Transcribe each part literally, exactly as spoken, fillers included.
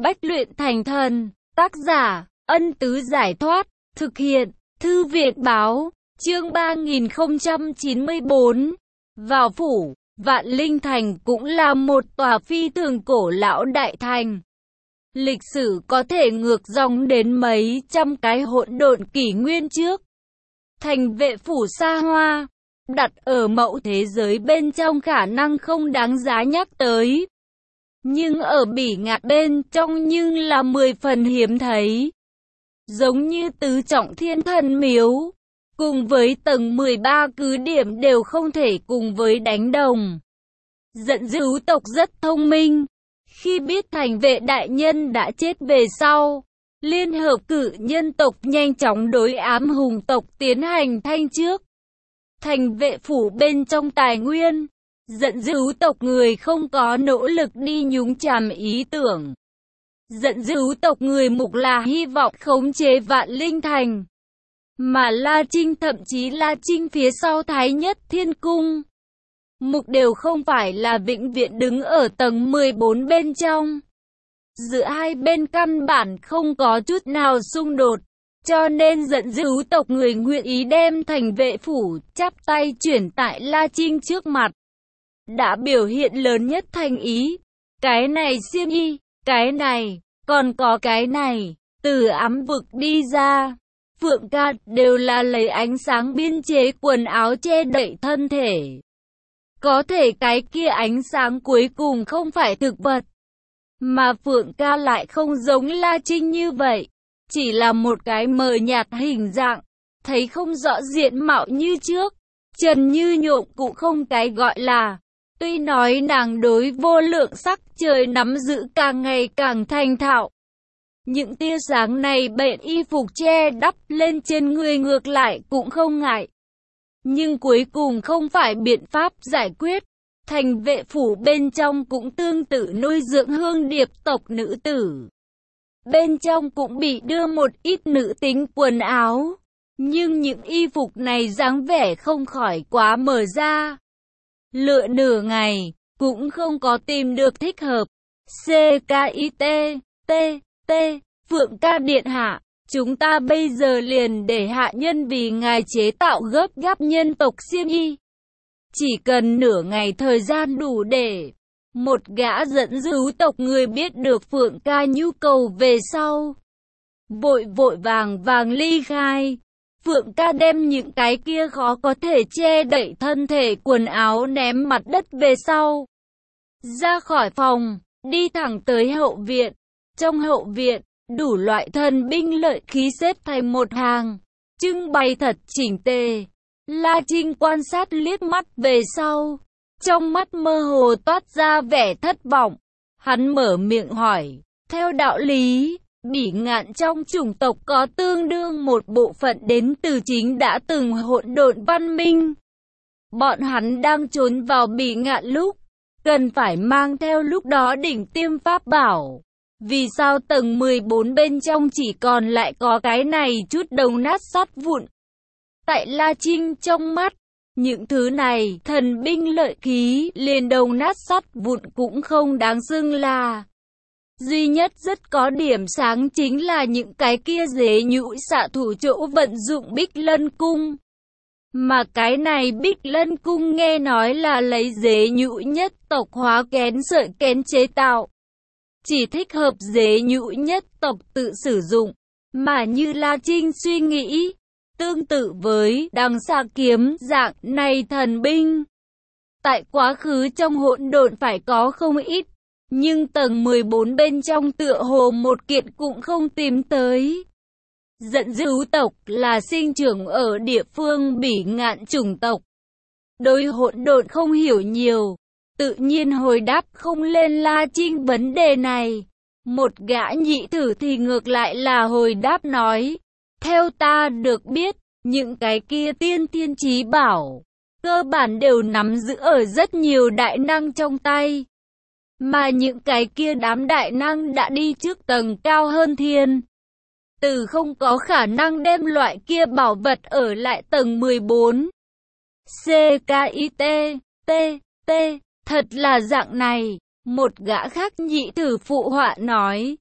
Bách luyện thành thần. Tác giả, Ân Tứ Giải Thoát. Thực hiện, Thư Viện Báo. Chương ba nghìn không trăm chín mươi tư. Vào phủ, Vạn Linh Thành cũng là một tòa phi thường cổ lão đại thành. Lịch sử có thể ngược dòng đến mấy trăm cái hỗn độn kỷ nguyên trước. Thành Vệ phủ xa hoa, đặt ở mẫu thế giới bên trong khả năng không đáng giá nhắc tới. Nhưng ở Bỉ Ngạn bên trong nhưng là mười phần hiếm thấy. Giống như tứ trọng thiên thần miếu, cùng với tầng mười ba cứ điểm đều không thể cùng với đánh đồng. Giận dữ tộc rất thông minh. Khi biết Thành Vệ đại nhân đã chết về sau, liên hợp cử nhân tộc nhanh chóng đối ám hùng tộc tiến hành thanh trước. Thành Vệ phủ bên trong tài nguyên, giận dữ tộc người không có nỗ lực đi nhúng chàm ý tưởng. Giận dữ tộc người mục là hy vọng khống chế Vạn Linh Thành. Mà La Trinh thậm chí La Trinh phía sau Thái Nhất Thiên Cung, mục đều không phải là vĩnh viễn đứng ở tầng mười bốn bên trong. Giữa hai bên căn bản không có chút nào xung đột, cho nên giận dữ tộc người nguyện ý đem Thành Vệ phủ chắp tay chuyển tại La Trinh trước mặt. Đã biểu hiện lớn nhất thành ý. Cái này xiêm y, cái này, còn có cái này, từ ám vực đi ra. Phượng ca đều là lấy ánh sáng biên chế quần áo che đậy thân thể. Có thể cái kia ánh sáng cuối cùng không phải thực vật. Mà Phượng ca lại không giống La Trinh như vậy. Chỉ là một cái mờ nhạt hình dạng. Thấy không rõ diện mạo như trước. Trần Như Nhộng cũng không cái gọi là. Tuy nói nàng đối vô lượng sắc trời nắm giữ càng ngày càng thành thạo. Những tia sáng này bệnh y phục che đắp lên trên người ngược lại cũng không ngại. Nhưng cuối cùng không phải biện pháp giải quyết. Thành Vệ phủ bên trong cũng tương tự nuôi dưỡng hương điệp tộc nữ tử. Bên trong cũng bị đưa một ít nữ tính quần áo. Nhưng những y phục này dáng vẻ không khỏi quá mở ra. Lựa nửa ngày, cũng không có tìm được thích hợp. C K I T, T, T, Phượng ca điện hạ, chúng ta bây giờ liền để hạ nhân vì ngài chế tạo gấp gáp nhân tộc xiêm y. Chỉ cần nửa ngày thời gian đủ để một gã dẫn dữ tộc người biết được Phượng ca nhu cầu về sau. Vội vội vàng vàng ly khai. Phượng ca đem những cái kia khó có thể che đậy thân thể quần áo ném mặt đất về sau. Ra khỏi phòng, đi thẳng tới hậu viện. Trong hậu viện, đủ loại thần binh lợi khí xếp thành một hàng, trưng bày thật chỉnh tề. La Trinh quan sát liếc mắt về sau, trong mắt mơ hồ toát ra vẻ thất vọng. Hắn mở miệng hỏi, theo đạo lý, Bỉ Ngạn trong chủng tộc có tương đương một bộ phận đến từ chính đã từng hỗn độn văn minh. Bọn hắn đang trốn vào Bỉ Ngạn lúc, cần phải mang theo lúc đó đỉnh tiêm pháp bảo. Vì sao tầng mười bốn bên trong chỉ còn lại có cái này chút đồng nát sắt vụn? Tại La Trinh trong mắt, những thứ này, thần binh lợi khí, liền đồng nát sắt vụn cũng không đáng xưng là. Duy nhất rất có điểm sáng chính là những cái kia dế nhũi xạ thủ chỗ vận dụng Bích Lân Cung. Mà cái này Bích Lân Cung nghe nói là lấy dế nhũi nhất tộc hóa kén sợi kén chế tạo. Chỉ thích hợp dế nhũi nhất tộc tự sử dụng. Mà như La Trinh suy nghĩ, tương tự với đằng xà kiếm dạng này thần binh. Tại quá khứ trong hỗn độn phải có không ít. Nhưng tầng mười bốn bên trong tựa hồ một kiện cũng không tìm tới. Giận dữ tộc là sinh trưởng ở địa phương Bỉ Ngạn chủng tộc. Đối hỗn độn không hiểu nhiều, tự nhiên hồi đáp không lên La Trinh vấn đề này. Một gã nhị thử thì ngược lại là hồi đáp nói, theo ta được biết, những cái kia tiên thiên chí bảo, cơ bản đều nắm giữ ở rất nhiều đại năng trong tay. Mà những cái kia đám đại năng đã đi trước tầng cao hơn thiên. Từ không có khả năng đem loại kia bảo vật ở lại tầng mười bốn. C K I T, T, T, thật là dạng này. Một gã khác nhị thử phụ họa nói.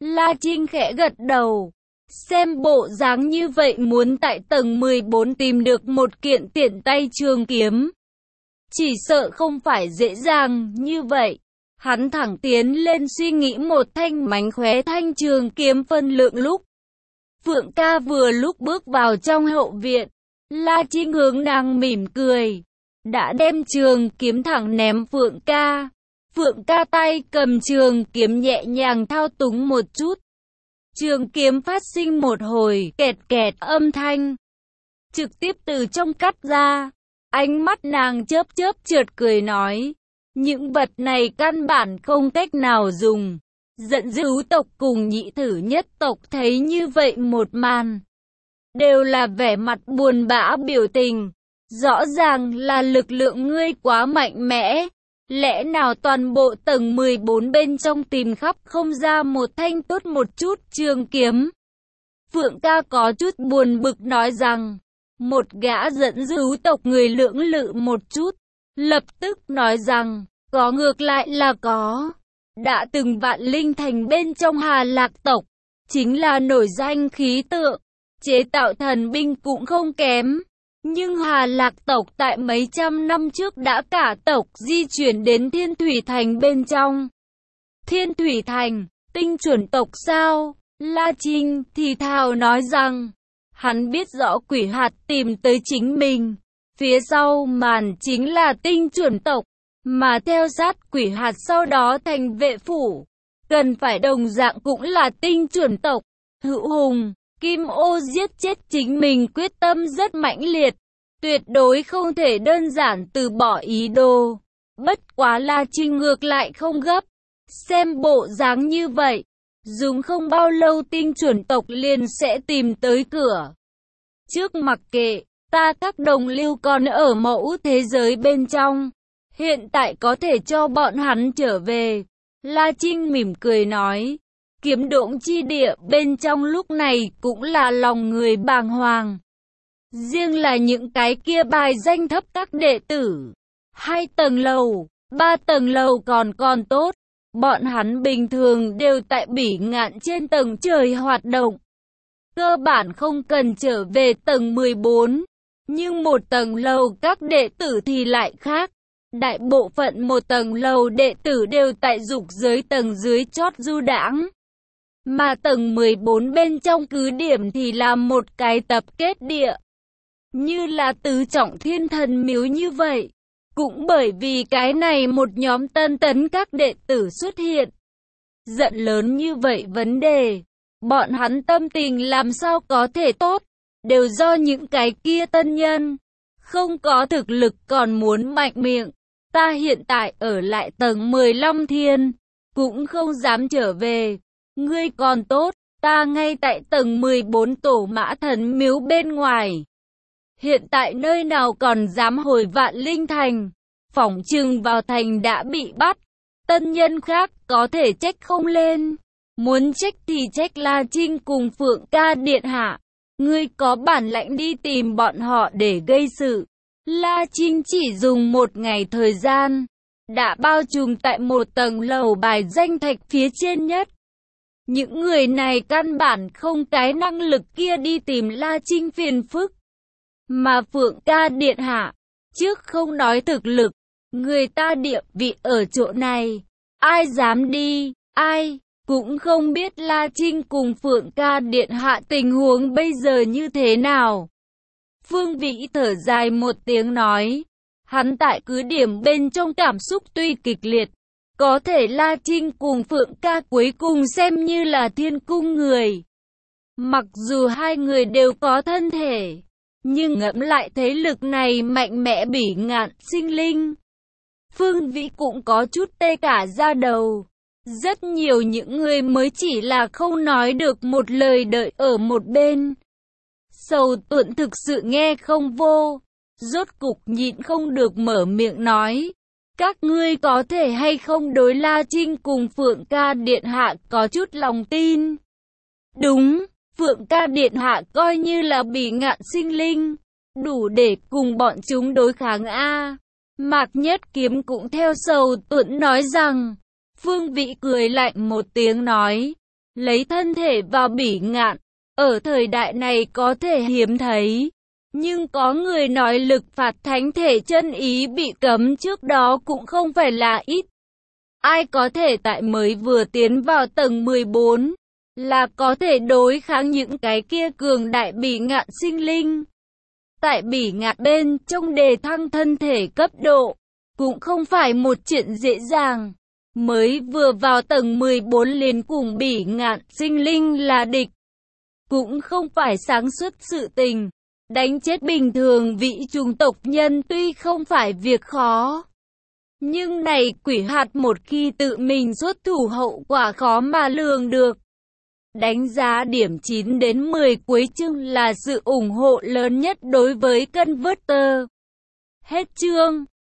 La Trinh khẽ gật đầu. Xem bộ dáng như vậy muốn tại tầng mười bốn tìm được một kiện tiện tay trường kiếm, chỉ sợ không phải dễ dàng như vậy. Hắn thẳng tiến lên suy nghĩ một thanh mánh khóe thanh trường kiếm phân lượng lúc. Phượng ca vừa lúc bước vào trong hậu viện, La Trinh hướng nàng mỉm cười, đã đem trường kiếm thẳng ném Phượng ca. Phượng ca tay cầm trường kiếm nhẹ nhàng thao túng một chút. Trường kiếm phát sinh một hồi kẹt kẹt âm thanh, trực tiếp từ trong cắt ra. Ánh mắt nàng chớp chớp chợt cười nói, những vật này căn bản không cách nào dùng. Giận dữ tộc cùng nhị thử nhất tộc thấy như vậy một màn, đều là vẻ mặt buồn bã biểu tình. Rõ ràng là lực lượng ngươi quá mạnh mẽ. Lẽ nào toàn bộ tầng mười bốn bên trong tìm khắp không ra một thanh tốt một chút trường kiếm? Phượng ca có chút buồn bực nói rằng, một gã dẫn dữ tộc người lưỡng lự một chút, lập tức nói rằng, có ngược lại là có. Đã từng Vạn Linh Thành bên trong Hà Lạc tộc, chính là nổi danh khí tượng, chế tạo thần binh cũng không kém. Nhưng Hà Lạc tộc tại mấy trăm năm trước đã cả tộc di chuyển đến Thiên Thủy Thành bên trong. Thiên Thủy Thành, tinh chuẩn tộc sao? La Trinh thì thào nói rằng, hắn biết rõ quỷ hạt tìm tới chính mình. Phía sau màn chính là tinh chuẩn tộc, mà theo sát quỷ hạt sau đó thành vệ phủ. Cần phải đồng dạng cũng là tinh chuẩn tộc. Hữu Hùng, Kim Ô giết chết chính mình quyết tâm rất mãnh liệt, tuyệt đối không thể đơn giản từ bỏ ý đồ. Bất quá La Trinh ngược lại không gấp, xem bộ dáng như vậy, dùng không bao lâu tinh chuẩn tộc liền sẽ tìm tới cửa. Trước mặc kệ, ta các đồng lưu còn ở mẫu thế giới bên trong, hiện tại có thể cho bọn hắn trở về. La Trinh mỉm cười nói, kiếm độn chi địa bên trong lúc này cũng là lòng người bàng hoàng. Riêng là những cái kia bài danh thấp các đệ tử, hai tầng lầu, ba tầng lầu còn còn tốt. Bọn hắn bình thường đều tại Bỉ Ngạn trên tầng trời hoạt động, cơ bản không cần trở về tầng mười bốn. Nhưng một tầng lầu các đệ tử thì lại khác. Đại bộ phận một tầng lầu đệ tử đều tại dục giới tầng dưới chót du đãng. Mà tầng mười bốn bên trong cứ điểm thì là một cái tập kết địa, như là tứ trọng thiên thần miếu như vậy. Cũng bởi vì cái này một nhóm tân tấn các đệ tử xuất hiện, giận lớn như vậy vấn đề, bọn hắn tâm tình làm sao có thể tốt, đều do những cái kia tân nhân, không có thực lực còn muốn mạnh miệng. Ta hiện tại ở lại tầng mười lăm thiên, cũng không dám trở về. Ngươi còn tốt, ta ngay tại tầng mười bốn tổ mã thần miếu bên ngoài. Hiện tại nơi nào còn dám hồi Vạn Linh Thành, phỏng chừng vào thành đã bị bắt. Tân nhân khác có thể trách không lên, muốn trách thì trách La Trinh cùng Phượng ca điện hạ. Ngươi có bản lãnh đi tìm bọn họ để gây sự. La Trinh chỉ dùng một ngày thời gian, đã bao trùm tại một tầng lầu bài danh thạch phía trên nhất. Những người này căn bản không cái năng lực kia đi tìm La Trinh phiền phức. Mà Phượng ca điện hạ, trước không nói thực lực, người ta địa vị ở chỗ này, ai dám đi, ai cũng không biết La Trinh cùng Phượng ca điện hạ tình huống bây giờ như thế nào. Phương Vĩ thở dài một tiếng nói, hắn tại cứ điểm bên trong cảm xúc tuy kịch liệt, có thể La Trinh cùng Phượng ca cuối cùng xem như là thiên cung người. Mặc dù hai người đều có thân thể, nhưng ngẫm lại thế lực này mạnh mẽ Bỉ Ngạn sinh linh, Phương Vĩ cũng có chút tê cả da đầu. Rất nhiều những người mới chỉ là không nói được một lời đợi ở một bên. Sầu Tuận thực sự nghe không vô, rốt cục nhịn không được mở miệng nói, các ngươi có thể hay không đối La Trinh cùng Phượng ca điện hạ có chút lòng tin. Đúng, Phượng ca điện hạ coi như là Bỉ Ngạn sinh linh, đủ để cùng bọn chúng đối kháng a. Mạc Nhất Kiếm cũng theo Sầu Tuận nói rằng. Phương Vĩ cười lạnh một tiếng nói, lấy thân thể vào bỉ ngạn, ở thời đại này có thể hiếm thấy. Nhưng có người nói lực phạt thánh thể chân ý bị cấm trước đó cũng không phải là ít. Ai có thể tại mới vừa tiến vào tầng mười bốn, là có thể đối kháng những cái kia cường đại bỉ ngạn sinh linh. Tại bỉ ngạn bên trong đề thăng thân thể cấp độ, cũng không phải một chuyện dễ dàng. Mới vừa vào tầng mười bốn liền cùng bỉ ngạn sinh linh là địch, cũng không phải sáng suốt sự tình. Đánh chết bình thường vị chủng tộc nhân tuy không phải việc khó, nhưng này quỷ hạt một khi tự mình xuất thủ hậu quả khó mà lường được. Đánh giá điểm chín đến mười cuối chương là sự ủng hộ lớn nhất đối với Converter. Hết chương.